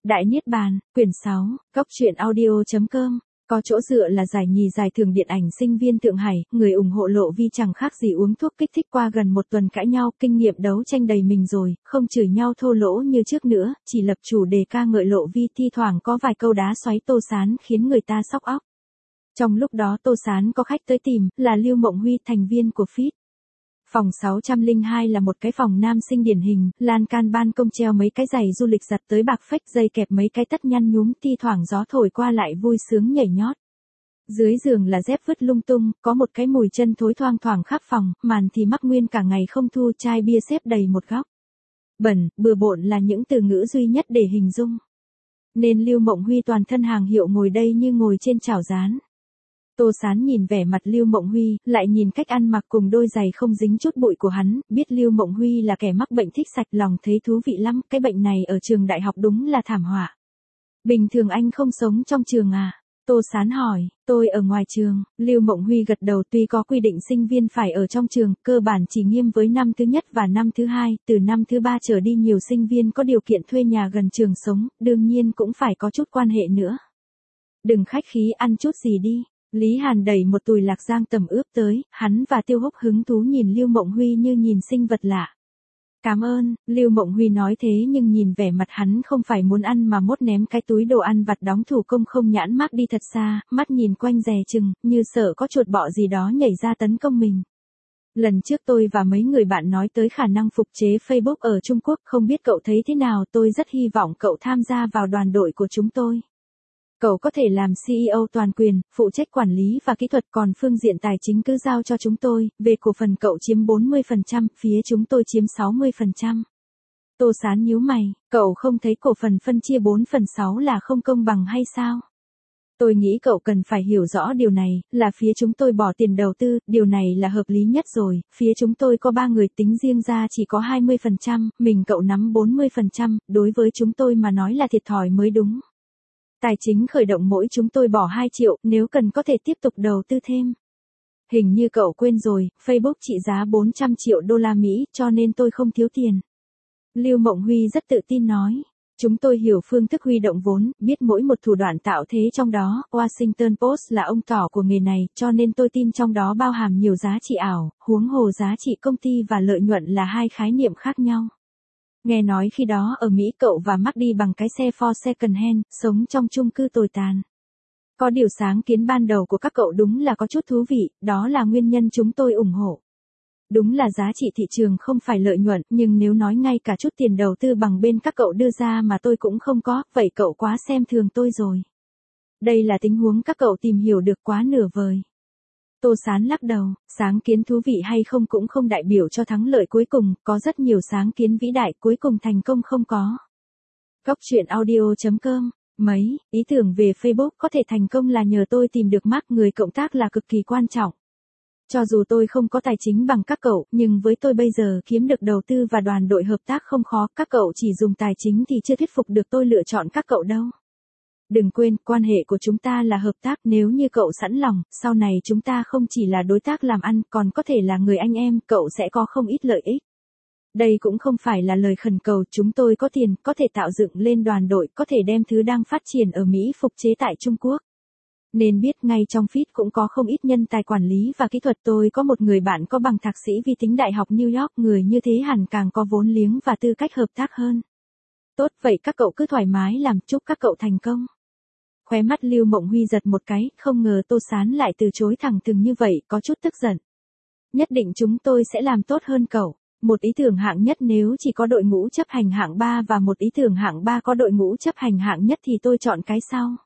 Đại Niết Bàn, quyển 6, Góc truyện audio.com. Có chỗ dựa là giải nhì giải thưởng điện ảnh sinh viên Thượng Hải, người ủng hộ Lộ Vi chẳng khác gì uống thuốc kích thích qua gần một tuần cãi nhau, kinh nghiệm đấu tranh đầy mình rồi, không chửi nhau thô lỗ như trước nữa, chỉ lập chủ đề ca ngợi Lộ Vi, thi thoảng có vài câu đá xoáy Tô Sán khiến người ta sóc óc. Trong lúc đó Tô Sán có khách tới tìm, là Lưu Mộng Huy, thành viên của FIT. Phòng 602 là một cái phòng nam sinh điển hình, lan can ban công treo mấy cái giày du lịch giặt tới bạc phách, dây kẹp mấy cái tất nhăn nhúm, thi thoảng gió thổi qua lại vui sướng nhảy nhót. Dưới giường là dép vứt lung tung, có một cái mùi chân thối thoang thoảng khắp phòng, màn thì mắc nguyên cả ngày không thu, chai bia xếp đầy một góc. Bẩn, bừa bộn là những từ ngữ duy nhất để hình dung. Nên Lưu Mộng Huy toàn thân hàng hiệu ngồi đây như ngồi trên chảo rán. Tô Sán nhìn vẻ mặt Lưu Mộng Huy, lại nhìn cách ăn mặc cùng đôi giày không dính chút bụi của hắn, biết Lưu Mộng Huy là kẻ mắc bệnh thích sạch, lòng thấy thú vị lắm, cái bệnh này ở trường đại học đúng là thảm họa. Bình thường anh không sống trong trường à? Tô Sán hỏi, tôi ở ngoài trường. Lưu Mộng Huy gật đầu, tuy có quy định sinh viên phải ở trong trường, cơ bản chỉ nghiêm với năm thứ nhất và năm thứ hai, từ năm thứ ba trở đi nhiều sinh viên có điều kiện thuê nhà gần trường sống, đương nhiên cũng phải có chút quan hệ nữa. Đừng khách khí, ăn chút gì đi. Lý Hàn đẩy một tùi lạc giang tẩm ướp tới, hắn và Tiêu Húc hứng thú nhìn Lưu Mộng Huy như nhìn sinh vật lạ. Cảm ơn, Lưu Mộng Huy nói thế nhưng nhìn vẻ mặt hắn không phải muốn ăn mà mốt ném cái túi đồ ăn vặt đóng thủ công không nhãn mác đi thật xa, mắt nhìn quanh dè chừng, như sợ có chuột bọ gì đó nhảy ra tấn công mình. Lần trước tôi và mấy người bạn nói tới khả năng phục chế Facebook ở Trung Quốc, không biết cậu thấy thế nào, tôi rất hy vọng cậu tham gia vào đoàn đội của chúng tôi. Cậu có thể làm CEO toàn quyền, phụ trách quản lý và kỹ thuật, còn phương diện tài chính cứ giao cho chúng tôi, về cổ phần cậu chiếm 40%, phía chúng tôi chiếm 60%. Tô Sán nhíu mày, cậu không thấy cổ phần phân chia 4/6 là không công bằng hay sao? Tôi nghĩ cậu cần phải hiểu rõ điều này, là phía chúng tôi bỏ tiền đầu tư, điều này là hợp lý nhất rồi, phía chúng tôi có 3 người tính riêng ra chỉ có 20%, mình cậu nắm 40%, đối với chúng tôi mà nói là thiệt thòi mới đúng. Tài chính khởi động mỗi chúng tôi bỏ 2 triệu, nếu cần có thể tiếp tục đầu tư thêm. Hình như cậu quên rồi, Facebook trị giá 400 triệu đô la Mỹ, cho nên tôi không thiếu tiền. Lưu Mộng Huy rất tự tin nói. Chúng tôi hiểu phương thức huy động vốn, biết mỗi một thủ đoạn tạo thế trong đó, Washington Post là ông tỏ của nghề này, cho nên tôi tin trong đó bao hàm nhiều giá trị ảo, huống hồ giá trị công ty và lợi nhuận là hai khái niệm khác nhau. Nghe nói khi đó ở Mỹ cậu và Mark đi bằng cái xe Ford second hand, sống trong chung cư tồi tàn. Có điều sáng kiến ban đầu của các cậu đúng là có chút thú vị, đó là nguyên nhân chúng tôi ủng hộ. Đúng là giá trị thị trường không phải lợi nhuận, nhưng nếu nói ngay cả chút tiền đầu tư bằng bên các cậu đưa ra mà tôi cũng không có, vậy cậu quá xem thường tôi rồi. Đây là tình huống các cậu tìm hiểu được quá nửa vời. Tô Sán lắc đầu, sáng kiến thú vị hay không cũng không đại biểu cho thắng lợi cuối cùng, có rất nhiều sáng kiến vĩ đại cuối cùng thành công không có. Góc truyện audio.com. Mấy, ý tưởng về Facebook có thể thành công là nhờ tôi tìm được Mark, người cộng tác là cực kỳ quan trọng. Cho dù tôi không có tài chính bằng các cậu, nhưng với tôi bây giờ kiếm được đầu tư và đoàn đội hợp tác không khó, các cậu chỉ dùng tài chính thì chưa thuyết phục được tôi lựa chọn các cậu đâu. Đừng quên, quan hệ của chúng ta là hợp tác, nếu như cậu sẵn lòng, sau này chúng ta không chỉ là đối tác làm ăn, còn có thể là người anh em, cậu sẽ có không ít lợi ích. Đây cũng không phải là lời khẩn cầu, chúng tôi có tiền, có thể tạo dựng lên đoàn đội, có thể đem thứ đang phát triển ở Mỹ phục chế tại Trung Quốc. Nên biết ngay trong FIT cũng có không ít nhân tài quản lý và kỹ thuật, tôi có một người bạn có bằng thạc sĩ vi tính Đại học New York, người như thế hẳn càng có vốn liếng và tư cách hợp tác hơn. Tốt, vậy các cậu cứ thoải mái làm, chúc các cậu thành công. Khóe mắt Lưu Mộng Huy giật một cái, không ngờ Tô Sán lại từ chối thẳng thừng như vậy, có chút tức giận. Nhất định chúng tôi sẽ làm tốt hơn cậu. Một ý tưởng hạng nhất nếu chỉ có đội ngũ chấp hành hạng 3 và một ý tưởng hạng 3 có đội ngũ chấp hành hạng nhất thì tôi chọn cái sau.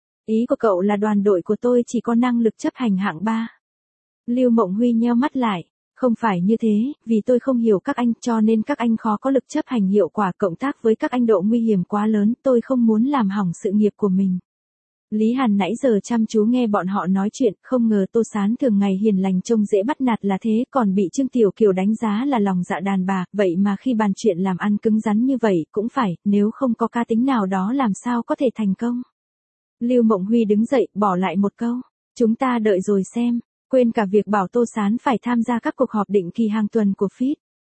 Ý của cậu là đoàn đội của tôi chỉ có năng lực chấp hành hạng 3. Lưu Mộng Huy nheo mắt lại. Không phải như thế, vì tôi không hiểu các anh cho nên các anh khó có lực chấp hành hiệu quả, cộng tác với các anh độ nguy hiểm quá lớn, tôi không muốn làm hỏng sự nghiệp của mình. Lý Hàn nãy giờ chăm chú nghe bọn họ nói chuyện, không ngờ Tô Sán thường ngày hiền lành trông dễ bắt nạt là thế, còn bị Trương Tiểu Kiều đánh giá là lòng dạ đàn bà, vậy mà khi bàn chuyện làm ăn cứng rắn như vậy, cũng phải, nếu không có cá tính nào đó làm sao có thể thành công. Lưu Mộng Huy đứng dậy, bỏ lại một câu, chúng ta đợi rồi xem, quên cả việc bảo Tô Sán phải tham gia các cuộc họp định kỳ hàng tuần của FIT.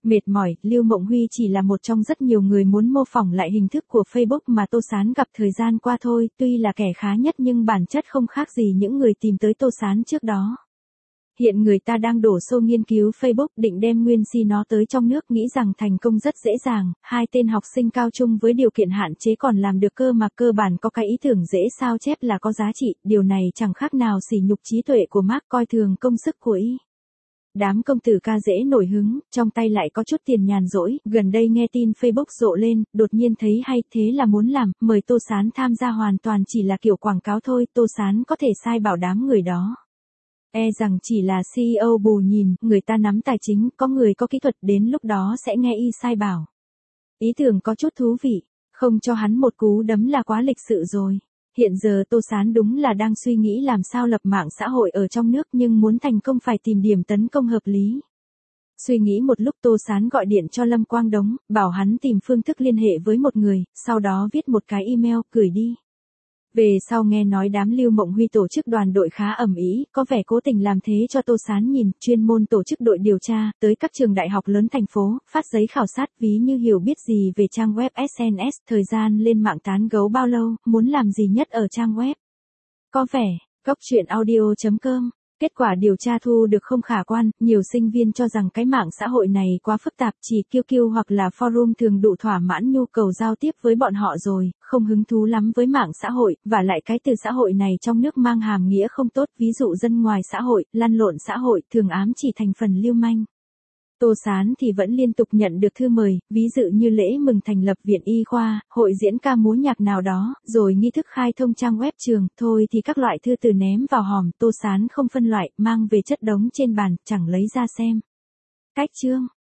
Mệt mỏi, Lưu Mộng Huy chỉ là một trong rất nhiều người muốn mô phỏng lại hình thức của Facebook mà Tô Sán gặp thời gian qua thôi, tuy là kẻ khá nhất nhưng bản chất không khác gì những người tìm tới Tô Sán trước đó. Hiện người ta đang đổ xô nghiên cứu Facebook định đem nguyên si nó tới trong nước, nghĩ rằng thành công rất dễ dàng, hai tên học sinh cao trung với điều kiện hạn chế còn làm được cơ mà, cơ bản có cái ý tưởng dễ sao chép là có giá trị, điều này chẳng khác nào sỉ nhục trí tuệ của Mark, coi thường công sức của y. Đám công tử ca dễ nổi hứng, trong tay lại có chút tiền nhàn rỗi, gần đây nghe tin Facebook rộ lên, đột nhiên thấy hay, thế là muốn làm, mời Tô Sán tham gia, hoàn toàn chỉ là kiểu quảng cáo thôi, Tô Sán có thể sai bảo đám người đó. E rằng chỉ là CEO bù nhìn, người ta nắm tài chính, có người có kỹ thuật, đến lúc đó sẽ nghe y sai bảo. Ý tưởng có chút thú vị, không cho hắn một cú đấm là quá lịch sự rồi. Hiện giờ Tô Sán đúng là đang suy nghĩ làm sao lập mạng xã hội ở trong nước, nhưng muốn thành công phải tìm điểm tấn công hợp lý. Suy nghĩ một lúc, Tô Sán gọi điện cho Lâm Quang Đống, bảo hắn tìm phương thức liên hệ với một người, sau đó viết một cái email, gửi đi. Về sau nghe nói đám Lưu Mộng Huy tổ chức đoàn đội khá ầm ĩ, có vẻ cố tình làm thế cho Tô Sán nhìn, chuyên môn tổ chức đội điều tra, tới các trường đại học lớn thành phố, phát giấy khảo sát, ví như hiểu biết gì về trang web SNS, thời gian lên mạng tán gấu bao lâu, muốn làm gì nhất ở trang web. Có vẻ, gocchuyenaudio.com. Kết quả điều tra thu được không khả quan, nhiều sinh viên cho rằng cái mạng xã hội này quá phức tạp, chỉ QQ hoặc là forum thường đủ thỏa mãn nhu cầu giao tiếp với bọn họ rồi, không hứng thú lắm với mạng xã hội, và lại cái từ xã hội này trong nước mang hàm nghĩa không tốt, ví dụ dân ngoài xã hội, lăn lộn xã hội, thường ám chỉ thành phần lưu manh. Tô Sán thì vẫn liên tục nhận được thư mời, ví dụ như lễ mừng thành lập viện y khoa, hội diễn ca múa nhạc nào đó, rồi nghi thức khai thông trang web trường, thôi thì các loại thư từ ném vào hòm, Tô Sán không phân loại, mang về chất đống trên bàn, chẳng lấy ra xem. Cách chương